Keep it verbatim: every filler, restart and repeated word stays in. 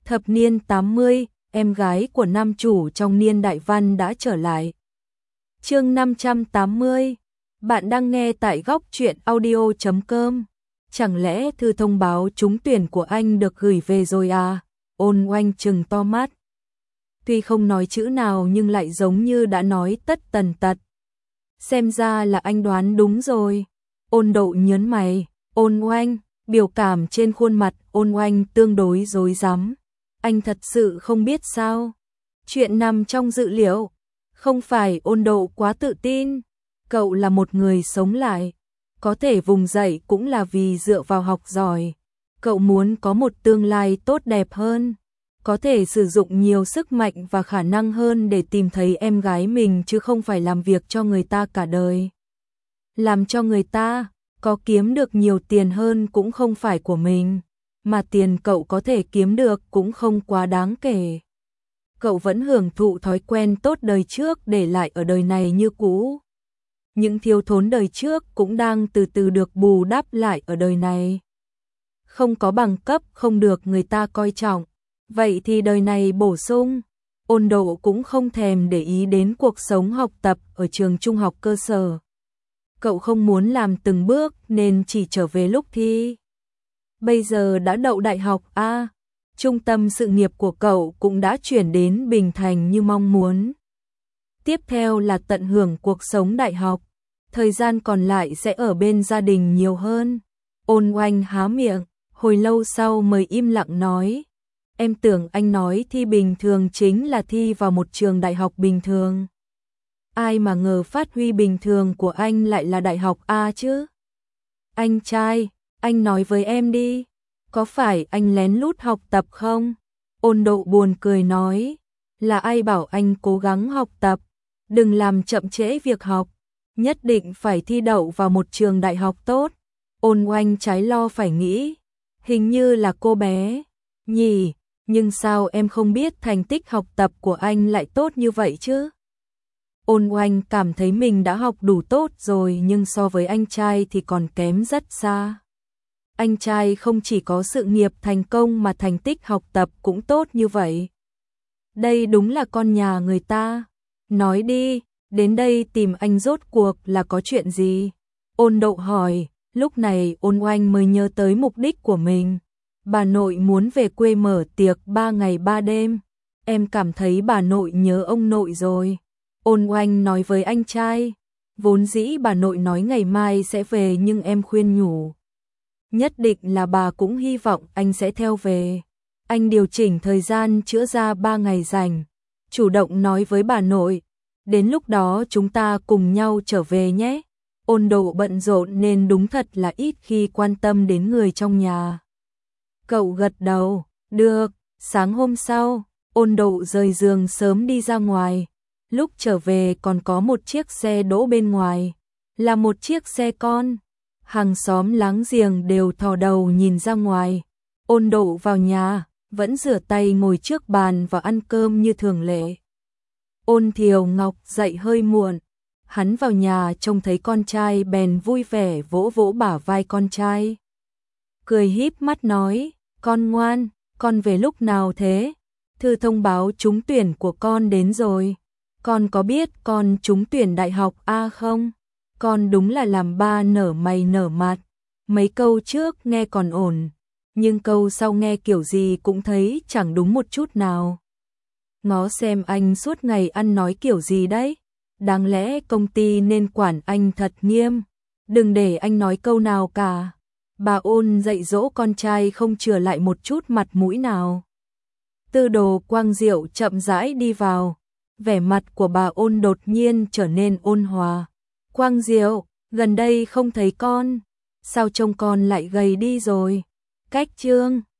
Thập niên tám mươi, em gái của nam chủ trong Niên Đại Văn đã trở lại. Chương năm trăm tám mươi. Bạn đang nghe tại góc truyện audio chấm com. Chẳng lẽ thư thông báo trúng tuyển của anh được gửi về rồi à? Ôn Oanh trừng to mắt. Tuy không nói chữ nào nhưng lại giống như đã nói tất tần tật. Xem ra là anh đoán đúng rồi. Ôn Độ nhớn mày. Ôn Oanh, biểu cảm trên khuôn mặt Ôn Oanh tương đối rối rắm. Anh thật sự không biết sao? Chuyện nằm trong dự liệu. Không phải Ôn Độ quá tự tin. Cậu là một người sống lại. Có thể vùng dậy cũng là vì dựa vào học giỏi. Cậu muốn có một tương lai tốt đẹp hơn. Có thể sử dụng nhiều sức mạnh và khả năng hơn để tìm thấy em gái mình chứ không phải làm việc cho người ta cả đời. Làm cho người ta, có kiếm được nhiều tiền hơn cũng không phải của mình. Mà tiền cậu có thể kiếm được cũng không quá đáng kể. Cậu vẫn hưởng thụ thói quen tốt đời trước để lại ở đời này như cũ. Những thiếu thốn đời trước cũng đang từ từ được bù đắp lại ở đời này. Không có bằng cấp không được người ta coi trọng. Vậy thì đời này bổ sung. Ôn Độ cũng không thèm để ý đến cuộc sống học tập ở trường trung học cơ sở. Cậu không muốn làm từng bước nên chỉ trở về lúc thi. Bây giờ đã đậu đại học A, trung tâm sự nghiệp của cậu cũng đã chuyển đến Bình Thành như mong muốn. Tiếp theo là tận hưởng cuộc sống đại học, thời gian còn lại sẽ ở bên gia đình nhiều hơn. Ôn Oanh há miệng, hồi lâu sau mới im lặng nói. Em tưởng anh nói thi bình thường chính là thi vào một trường đại học bình thường. Ai mà ngờ phát huy bình thường của anh lại là đại học A chứ. Anh trai, anh nói với em đi, có phải anh lén lút học tập không? Ôn Độ buồn cười nói, là ai bảo anh cố gắng học tập, đừng làm chậm trễ việc học, nhất định phải thi đậu vào một trường đại học tốt. Ôn Oanh trái lo phải nghĩ, hình như là cô bé, nhỉ, nhưng sao em không biết thành tích học tập của anh lại tốt như vậy chứ? Ôn Oanh cảm thấy mình đã học đủ tốt rồi nhưng so với anh trai thì còn kém rất xa. Anh trai không chỉ có sự nghiệp thành công mà thành tích học tập cũng tốt như vậy. Đây đúng là con nhà người ta. Nói đi, đến đây tìm anh rốt cuộc là có chuyện gì? Ôn Độ hỏi, lúc này Ôn Oanh mới nhớ tới mục đích của mình. Bà nội muốn về quê mở tiệc ba ngày ba đêm. Em cảm thấy bà nội nhớ ông nội rồi. Ôn Oanh nói với anh trai, vốn dĩ bà nội nói ngày mai sẽ về nhưng em khuyên nhủ. Nhất định là bà cũng hy vọng anh sẽ theo về. Anh điều chỉnh thời gian chữa ra ba ngày rảnh, chủ động nói với bà nội, đến lúc đó chúng ta cùng nhau trở về nhé. Ôn Độ bận rộn nên đúng thật là ít khi quan tâm đến người trong nhà. Cậu gật đầu, được. Sáng hôm sau, Ôn Độ rời giường sớm đi ra ngoài. Lúc trở về còn có một chiếc xe đỗ bên ngoài, là một chiếc xe con. Hàng xóm láng giềng đều thò đầu nhìn ra ngoài. Ôn Độ vào nhà, vẫn rửa tay ngồi trước bàn và ăn cơm như thường lệ. Ôn Thiều Ngọc dậy hơi muộn. Hắn vào nhà trông thấy con trai bèn vui vẻ vỗ vỗ bả vai con trai. Cười híp mắt nói, con ngoan, con về lúc nào thế? Thư thông báo trúng tuyển của con đến rồi. Con có biết con trúng tuyển đại học A không? Con đúng là làm ba nở mày nở mặt. Mấy câu trước nghe còn ổn, nhưng câu sau nghe kiểu gì cũng thấy chẳng đúng một chút nào. Ngó xem anh suốt ngày ăn nói kiểu gì đấy. Đáng lẽ công ty nên quản anh thật nghiêm. Đừng để anh nói câu nào cả. Bà Ôn dạy dỗ con trai không chừa lại một chút mặt mũi nào. Tư Đồ Quang Diệu chậm rãi đi vào. Vẻ mặt của bà Ôn đột nhiên trở nên ôn hòa. Quang Diệu, gần đây không thấy con. Sao trông con lại gầy đi rồi? Cách chương